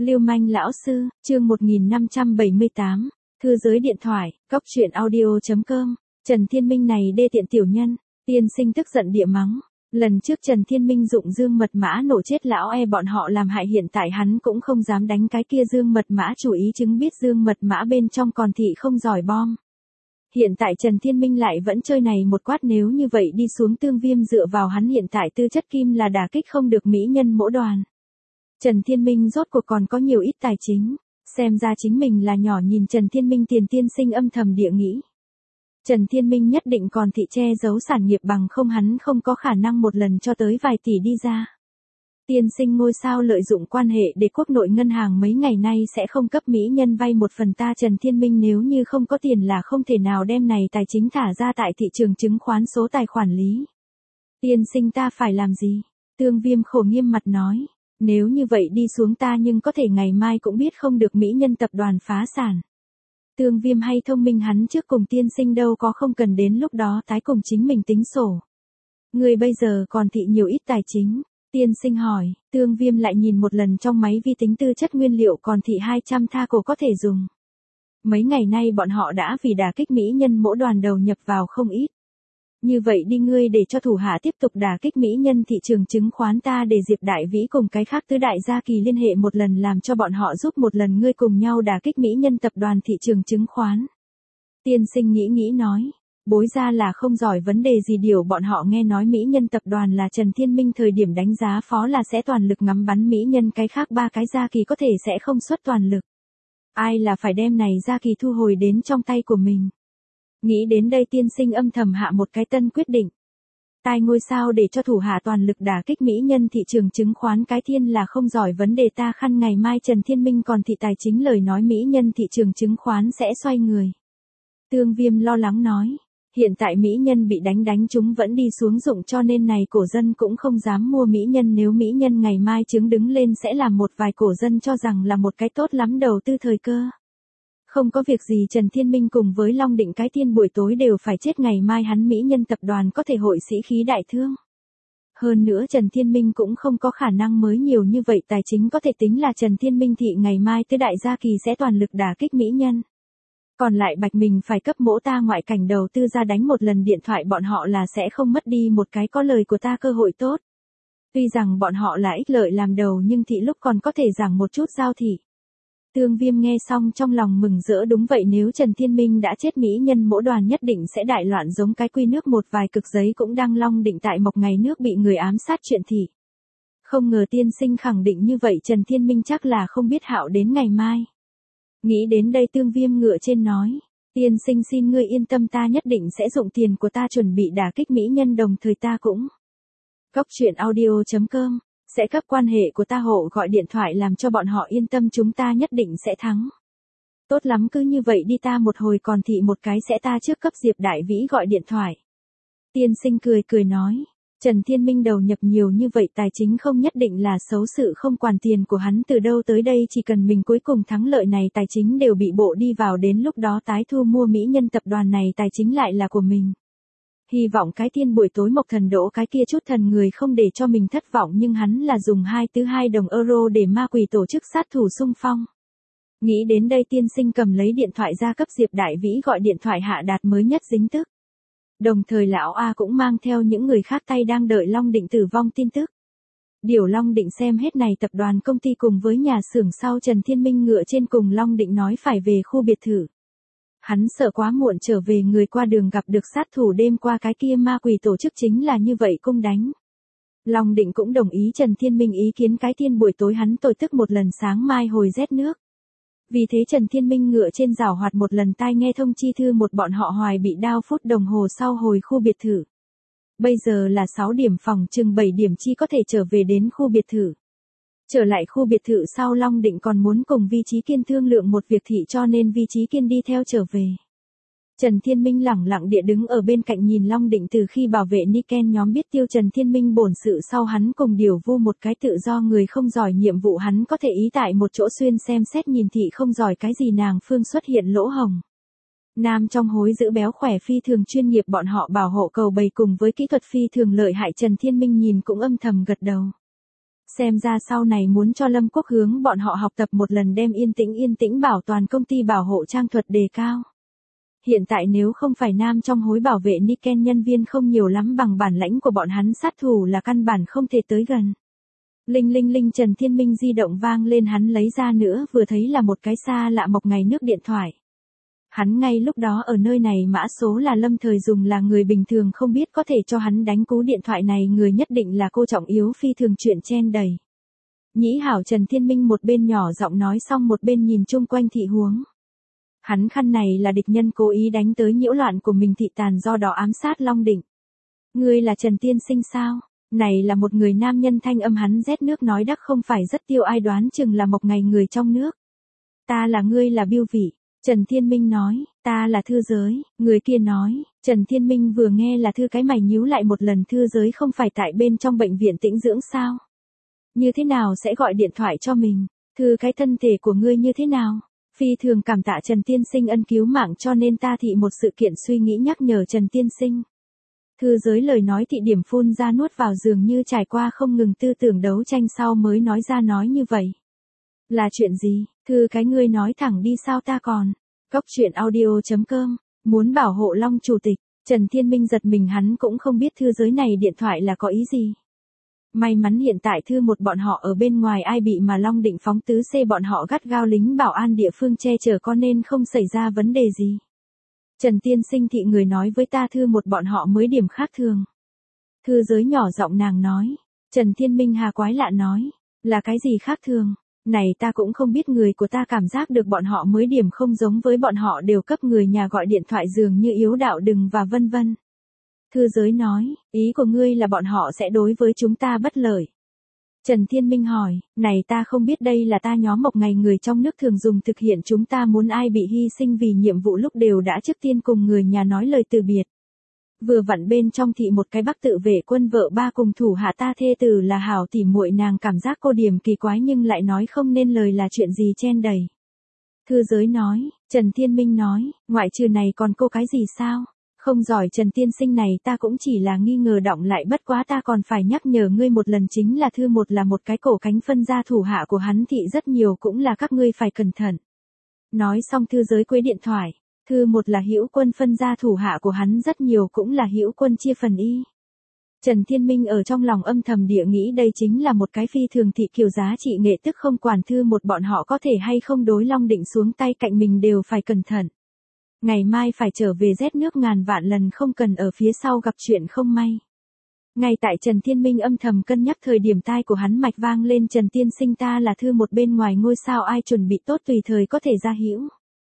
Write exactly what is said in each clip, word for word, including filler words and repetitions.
Lưu manh lão sư, chương một nghìn năm trăm bảy mươi tám, thư giới điện thoại, cóc truyện audio chấm com, Trần Thiên Minh này đê tiện tiểu nhân, tiên sinh tức giận địa mắng. Lần trước Trần Thiên Minh dụng dương mật mã nổ chết lão e bọn họ làm hại, hiện tại hắn cũng không dám đánh cái kia dương mật mã, chủ ý chứng biết dương mật mã bên trong còn thị không giỏi bom. Hiện tại Trần Thiên Minh lại vẫn chơi này một quát, nếu như vậy đi xuống Tương Viêm dựa vào hắn hiện tại tư chất kim là đả kích không được mỹ nhân mỗ đoàn. Trần Thiên Minh rốt cuộc còn có nhiều ít tài chính, xem ra chính mình là nhỏ nhìn Trần Thiên Minh tiền tiên sinh âm thầm địa nghĩ. Trần Thiên Minh nhất định còn thị che giấu sản nghiệp, bằng không hắn không có khả năng một lần cho tới vài tỷ đi ra. Tiên sinh ngôi sao lợi dụng quan hệ để quốc nội ngân hàng mấy ngày nay sẽ không cấp mỹ nhân vay một phần, ta Trần Thiên Minh nếu như không có tiền là không thể nào đem này tài chính thả ra tại thị trường chứng khoán số tài khoản lý. Tiên sinh ta phải làm gì? Tương Viêm khổ nghiêm mặt nói. Nếu như vậy đi xuống ta nhưng có thể ngày mai cũng biết không được mỹ nhân tập đoàn phá sản. Tương Viêm hay thông minh, hắn trước cùng tiên sinh đâu có không cần đến lúc đó tái cùng chính mình tính sổ. Người bây giờ còn thị nhiều ít tài chính? Tiên sinh hỏi. Tương Viêm lại nhìn một lần trong máy vi tính tư chất nguyên liệu, còn thị hai trăm tha cổ có thể dùng. Mấy ngày nay bọn họ đã vì đả kích mỹ nhân mỗi đoàn đầu nhập vào không ít. Như vậy đi, ngươi để cho thủ hạ tiếp tục đả kích mỹ nhân thị trường chứng khoán, ta để Diệp Đại Vĩ cùng cái khác tứ đại gia kỳ liên hệ một lần, làm cho bọn họ giúp một lần ngươi cùng nhau đả kích mỹ nhân tập đoàn thị trường chứng khoán. Tiên sinh nghĩ nghĩ nói, bối ra là không giỏi vấn đề gì điều, bọn họ nghe nói mỹ nhân tập đoàn là Trần Thiên Minh thời điểm đánh giá phó là sẽ toàn lực ngắm bắn mỹ nhân, cái khác ba cái gia kỳ có thể sẽ không xuất toàn lực. Ai là phải đem này gia kỳ thu hồi đến trong tay của mình. Nghĩ đến đây tiên sinh âm thầm hạ một cái tân quyết định. Tai ngôi sao để cho thủ hạ toàn lực đả kích mỹ nhân thị trường chứng khoán, cái thiên là không giỏi vấn đề, ta khăn ngày mai Trần Thiên Minh còn thị tài chính lời nói mỹ nhân thị trường chứng khoán sẽ xoay người. Tương Viêm lo lắng nói, hiện tại mỹ nhân bị đánh đánh chúng vẫn đi xuống dụng, cho nên này cổ dân cũng không dám mua mỹ nhân, nếu mỹ nhân ngày mai chứng đứng lên sẽ làm một vài cổ dân cho rằng là một cái tốt lắm đầu tư thời cơ. Không có việc gì, Trần Thiên Minh cùng với Long Định cái tiên buổi tối đều phải chết, ngày mai hắn mỹ nhân tập đoàn có thể hội sĩ khí đại thương. Hơn nữa Trần Thiên Minh cũng không có khả năng mới nhiều như vậy tài chính, có thể tính là Trần Thiên Minh thị ngày mai tứ đại gia kỳ sẽ toàn lực đả kích mỹ nhân. Còn lại Bạch mình phải cấp mỗ ta ngoại cảnh đầu tư ra đánh một lần điện thoại, bọn họ là sẽ không mất đi một cái có lời của ta cơ hội tốt. Tuy rằng bọn họ là ích lợi làm đầu, nhưng thị lúc còn có thể giảng một chút giao thị. Tương Viêm nghe xong trong lòng mừng rỡ, đúng vậy, nếu Trần Thiên Minh đã chết mỹ nhân mỗi đoàn nhất định sẽ đại loạn giống cái quy nước, một vài cực giấy cũng đang Long Định tại Mộc ngày nước bị người ám sát chuyện thị. Không ngờ tiên sinh khẳng định như vậy, Trần Thiên Minh chắc là không biết hạo đến ngày mai. Nghĩ đến đây Tương Viêm ngựa trên nói, tiên sinh xin ngươi yên tâm, ta nhất định sẽ dụng tiền của ta chuẩn bị đả kích mỹ nhân, đồng thời ta cũng cóc truyện audio chấm com sẽ cấp quan hệ của ta hộ gọi điện thoại làm cho bọn họ yên tâm, chúng ta nhất định sẽ thắng. Tốt lắm, cứ như vậy đi, ta một hồi còn thị một cái sẽ ta trước cấp Diệp Đại Vĩ gọi điện thoại. Tiên sinh cười cười nói, Trần Thiên Minh đầu nhập nhiều như vậy tài chính không nhất định là xấu sự, không quản tiền của hắn từ đâu tới đây, chỉ cần mình cuối cùng thắng lợi này tài chính đều bị bộ đi vào, đến lúc đó tái thu mua mỹ nhân tập đoàn này tài chính lại là của mình. Hy vọng cái tiên buổi tối Mộc Thần Đỗ cái kia chút thần người không để cho mình thất vọng, nhưng hắn là dùng hai thứ hai đồng euro để ma quỷ tổ chức sát thủ xung phong. Nghĩ đến đây tiên sinh cầm lấy điện thoại ra cấp Diệp Đại Vĩ gọi điện thoại hạ đạt mới nhất dính tức. Đồng thời lão A cũng mang theo những người khác tay đang đợi Long Định tử vong tin tức. Điều Long Định xem hết này tập đoàn công ty cùng với nhà xưởng sau, Trần Thiên Minh ngựa trên cùng Long Định nói phải về khu biệt thự. Hắn sợ quá muộn trở về, người qua đường gặp được sát thủ đêm qua cái kia ma quỷ tổ chức chính là như vậy cung đánh. Long Định cũng đồng ý Trần Thiên Minh ý kiến, cái thiên buổi tối hắn tổ chức một lần, sáng mai hồi rét nước. Vì thế Trần Thiên Minh ngựa trên giảo hoạt một lần tai nghe thông chi thư một, bọn họ hoài bị đao phút đồng hồ sau hồi khu biệt thự. Bây giờ là sáu điểm, phòng chừng bảy điểm chi có thể trở về đến khu biệt thự. Trở lại khu biệt thự sau, Long Định còn muốn cùng Vi Chí Kiên thương lượng một việc thị, cho nên Vi Chí Kiên đi theo trở về. Trần Thiên Minh lẳng lặng địa đứng ở bên cạnh nhìn Long Định, từ khi bảo vệ Niken nhóm biết tiêu Trần Thiên Minh bổn sự sau, hắn cùng điều vu một cái tự do người không giỏi nhiệm vụ, hắn có thể ý tại một chỗ xuyên xem xét nhìn thị không giỏi cái gì, nàng phương xuất hiện lỗ hồng. Nam trong hối giữ béo khỏe phi thường chuyên nghiệp, bọn họ bảo hộ cầu bầy cùng với kỹ thuật phi thường lợi hại, Trần Thiên Minh nhìn cũng âm thầm gật đầu. Xem ra sau này muốn cho Lâm Quốc hướng bọn họ học tập một lần đem yên tĩnh yên tĩnh bảo toàn công ty bảo hộ trang thuật đề cao. Hiện tại nếu không phải nam trong hối bảo vệ Niken nhân viên không nhiều lắm bằng bản lãnh của bọn hắn, sát thủ là căn bản không thể tới gần. Linh linh linh, Trần Thiên Minh di động vang lên, hắn lấy ra nữa vừa thấy là một cái xa lạ mộc ngày nước điện thoại. Hắn ngay lúc đó ở nơi này mã số là Lâm Thời dùng, là người bình thường không biết có thể cho hắn đánh cú điện thoại này người nhất định là cô trọng yếu phi thường chuyện chen đầy. Nhĩ hảo, Trần Thiên Minh một bên nhỏ giọng nói xong một bên nhìn chung quanh thị huống. Hắn khăn này là địch nhân cố ý đánh tới nhiễu loạn của mình thị tàn, do đó ám sát Long Định. Ngươi là Trần Tiên Sinh sao? Này là một người nam nhân, thanh âm hắn rét nước nói đắc không phải rất tiêu, ai đoán chừng là một ngày người trong nước. Ta là ngươi là Biêu Vị. Trần Thiên Minh nói, ta là Thư Giới. Người kia nói, Trần Thiên Minh vừa nghe là Thư, cái mày nhíu lại một lần. Thư Giới không phải tại bên trong bệnh viện tĩnh dưỡng sao? Như thế nào sẽ gọi điện thoại cho mình? Thư, cái thân thể của ngươi như thế nào? Phi thường cảm tạ Trần Tiên Sinh ân cứu mạng, cho nên ta thị một sự kiện suy nghĩ nhắc nhở Trần Tiên Sinh. Thư Giới lời nói thị điểm phun ra nuốt vào, dường như trải qua không ngừng tư tưởng đấu tranh sau mới nói ra nói như vậy. Là chuyện gì? Thư, cái ngươi nói thẳng đi, sao ta còn. Cốc truyện audio chấm com, muốn bảo hộ Long chủ tịch. Trần Thiên Minh giật mình, hắn cũng không biết Thư Giới này điện thoại là có ý gì. May mắn hiện tại Thư một bọn họ ở bên ngoài ai bị mà Long Định phóng tứ C bọn họ gắt gao lính bảo an địa phương che chở, có nên không xảy ra vấn đề gì. Trần Tiên Sinh thị người nói với ta Thư một bọn họ mới điểm khác thường. Thư Giới nhỏ giọng nàng nói. Trần Thiên Minh hà quái lạ nói. Là cái gì khác thường? Này ta cũng không biết, người của ta cảm giác được bọn họ mới điểm không giống với bọn họ đều cấp người nhà gọi điện thoại dường như yếu đạo đừng và vân vân. Thư Giới nói, ý của ngươi là bọn họ sẽ đối với chúng ta bất lợi. Trần Thiên Minh hỏi, này ta không biết, đây là ta nhóm một ngày người trong nước thường dùng thực hiện, chúng ta muốn ai bị hy sinh vì nhiệm vụ lúc đều đã trước tiên cùng người nhà nói lời từ biệt. Vừa vặn bên trong thị một cái Bắc tự vệ quân vợ ba cùng thủ hạ ta thê tử là hảo tỉ muội, nàng cảm giác cô điểm kỳ quái nhưng lại nói không nên lời là chuyện gì chen đầy. Thư Giới nói, Trần Thiên Minh nói, ngoại trừ này còn cô cái gì sao? Không giỏi Trần Tiên Sinh, này ta cũng chỉ là nghi ngờ động lại, bất quá ta còn phải nhắc nhở ngươi một lần, chính là Thư một là một cái cổ cánh phân gia thủ hạ của hắn thị rất nhiều, cũng là các ngươi phải cẩn thận. Nói xong Thư Giới quấy điện thoại. Thư một là Hữu Quân phân gia thủ hạ của hắn rất nhiều, cũng là Hữu Quân chia phần y. Trần Thiên Minh ở trong lòng âm thầm địa nghĩ đây chính là một cái phi thường thị kiểu giá trị nghệ, tức không quản Thư một bọn họ có thể hay không đối Long Định xuống tay, cạnh mình đều phải cẩn thận. Ngày mai phải trở về rét nước ngàn vạn lần không cần ở phía sau gặp chuyện không may. Ngay tại Trần Thiên Minh âm thầm cân nhắc thời điểm, tai của hắn mạch vang lên, Trần Tiên Sinh, ta là Thư một, bên ngoài ngôi sao ai chuẩn bị tốt tùy thời có thể ra hữu.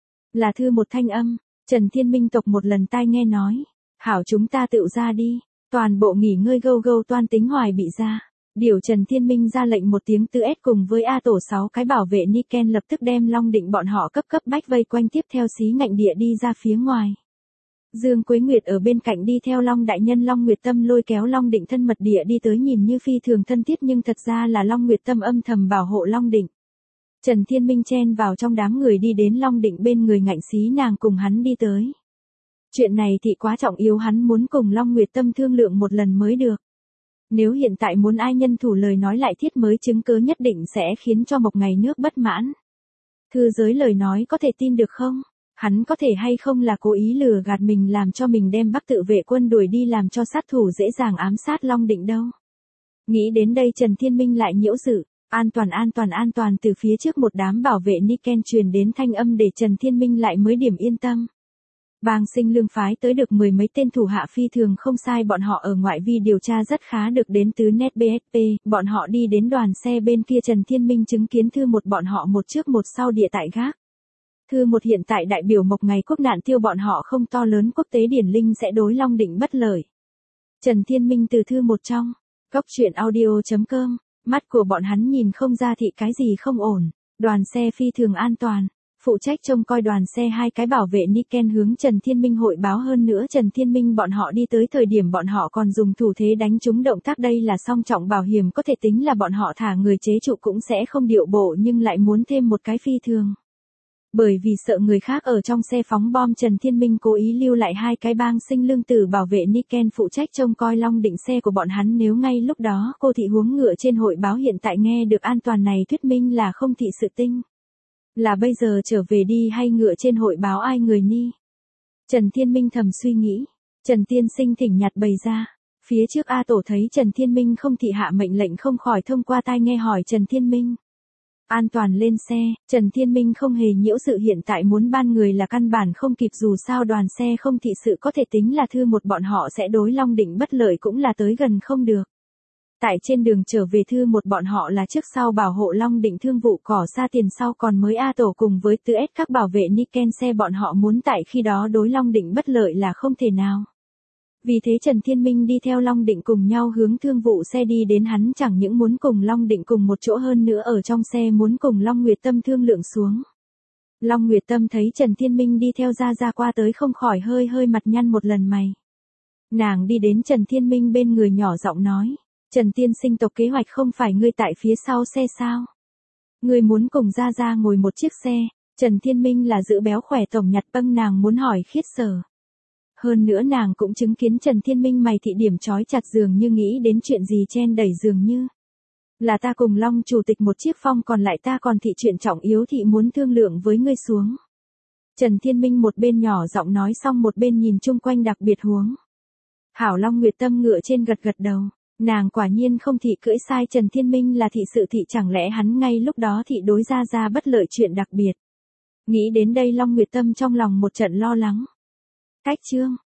Là Thư một thanh âm. Trần Thiên Minh tộc một lần tai nghe nói. Hảo, chúng ta tự ra đi. Toàn bộ nghỉ ngơi, gâu gâu toan tính hoài bị ra. Điều Trần Thiên Minh ra lệnh một tiếng, tư S cùng với A tổ sáu cái bảo vệ Niken lập tức đem Long Định bọn họ cấp cấp bách vây quanh, tiếp theo xí ngạnh địa đi ra phía ngoài. Dương Quế Nguyệt ở bên cạnh đi theo Long đại nhân, Long Nguyệt Tâm lôi kéo Long Định thân mật địa đi tới, nhìn như phi thường thân thiết nhưng thật ra là Long Nguyệt Tâm âm thầm bảo hộ Long Định. Trần Thiên Minh chen vào trong đám người đi đến Long Định bên người, ngạnh xí nàng cùng hắn đi tới. Chuyện này thì quá trọng yếu, hắn muốn cùng Long Nguyệt Tâm thương lượng một lần mới được. Nếu hiện tại muốn ai nhân thủ lời nói lại thiết mới chứng cứ nhất định sẽ khiến cho một ngày nước bất mãn. Thư Giới lời nói có thể tin được không? Hắn có thể hay không là cố ý lừa gạt mình, làm cho mình đem Bắc tự vệ quân đuổi đi, làm cho sát thủ dễ dàng ám sát Long Định đâu? Nghĩ đến đây Trần Thiên Minh lại nhiễu dự. An toàn an toàn an toàn, từ phía trước một đám bảo vệ Niken truyền đến thanh âm để Trần Thiên Minh lại mới điểm yên tâm. Bang Sinh Lương phái tới được mười mấy tên thủ hạ phi thường không sai, bọn họ ở ngoại vi điều tra rất khá, được đến từ Net bê ét pê, bọn họ đi đến đoàn xe bên kia, Trần Thiên Minh chứng kiến Thư một bọn họ một trước một sau địa tại gác. Thư một hiện tại đại biểu một ngày quốc nạn tiêu, bọn họ không to lớn quốc tế điển linh sẽ đối Long Định bất lợi. Trần Thiên Minh từ Thư một trong. Cốc truyện audio chấm com. Mắt của bọn hắn nhìn không ra thị cái gì không ổn. Đoàn xe phi thường an toàn. Phụ trách trông coi đoàn xe hai cái bảo vệ Niken hướng Trần Thiên Minh hội báo, hơn nữa Trần Thiên Minh bọn họ đi tới thời điểm bọn họ còn dùng thủ thế đánh trúng động tác, đây là song trọng bảo hiểm, có thể tính là bọn họ thả người chế trụ cũng sẽ không điệu bộ, nhưng lại muốn thêm một cái phi thường. Bởi vì sợ người khác ở trong xe phóng bom, Trần Thiên Minh cố ý lưu lại hai cái bang sinh lương tử bảo vệ Niken phụ trách trông coi Long Định xe của bọn hắn. Nếu ngay lúc đó cô thị huống ngựa trên hội báo hiện tại nghe được an toàn này thuyết minh là không thị sự tinh. Là bây giờ trở về đi hay ngựa trên hội báo ai người ni? Trần Thiên Minh thầm suy nghĩ. Trần tiên sinh thỉnh nhặt bày ra. Phía trước A Tổ thấy Trần Thiên Minh không thị hạ mệnh lệnh không khỏi thông qua tai nghe hỏi Trần Thiên Minh. An toàn lên xe, Trần Thiên Minh không hề nhiễu sự hiện tại muốn ban người là căn bản không kịp, dù sao đoàn xe không thị sự có thể tính là thư một bọn họ sẽ đối Long Định bất lợi cũng là tới gần không được. Tại trên đường trở về thư một bọn họ là trước sau bảo hộ Long Định thương vụ cỏ xa tiền sau còn mới A Tổ cùng với tư ét các bảo vệ Niken xe bọn họ muốn tại khi đó đối Long Định bất lợi là không thể nào. Vì thế Trần Thiên Minh đi theo Long Định cùng nhau hướng thương vụ xe đi đến, hắn chẳng những muốn cùng Long Định cùng một chỗ hơn nữa ở trong xe muốn cùng Long Nguyệt Tâm thương lượng xuống. Long Nguyệt Tâm thấy Trần Thiên Minh đi theo ra ra qua tới không khỏi hơi hơi mặt nhăn một lần mày. Nàng đi đến Trần Thiên Minh bên người nhỏ giọng nói, Trần tiên sinh tộc kế hoạch không phải ngươi tại phía sau xe sao? Ngươi muốn cùng ra ra ngồi một chiếc xe, Trần Thiên Minh là giữ béo khỏe tổng nhặt bâng nàng muốn hỏi khiết sở. Hơn nữa nàng cũng chứng kiến Trần Thiên Minh mày thị điểm trói chặt dường như nghĩ đến chuyện gì chen đẩy dường như. Là ta cùng Long chủ tịch một chiếc phong còn lại ta còn thị chuyện trọng yếu thị muốn thương lượng với ngươi xuống. Trần Thiên Minh một bên nhỏ giọng nói xong một bên nhìn chung quanh đặc biệt huống. Hảo Long Nguyệt Tâm ngựa trên gật gật đầu. Nàng quả nhiên không thị cưỡi sai Trần Thiên Minh là thị sự thị, chẳng lẽ hắn ngay lúc đó thị đối ra ra bất lợi chuyện đặc biệt. Nghĩ đến đây Long Nguyệt Tâm trong lòng một trận lo lắng. Cách chương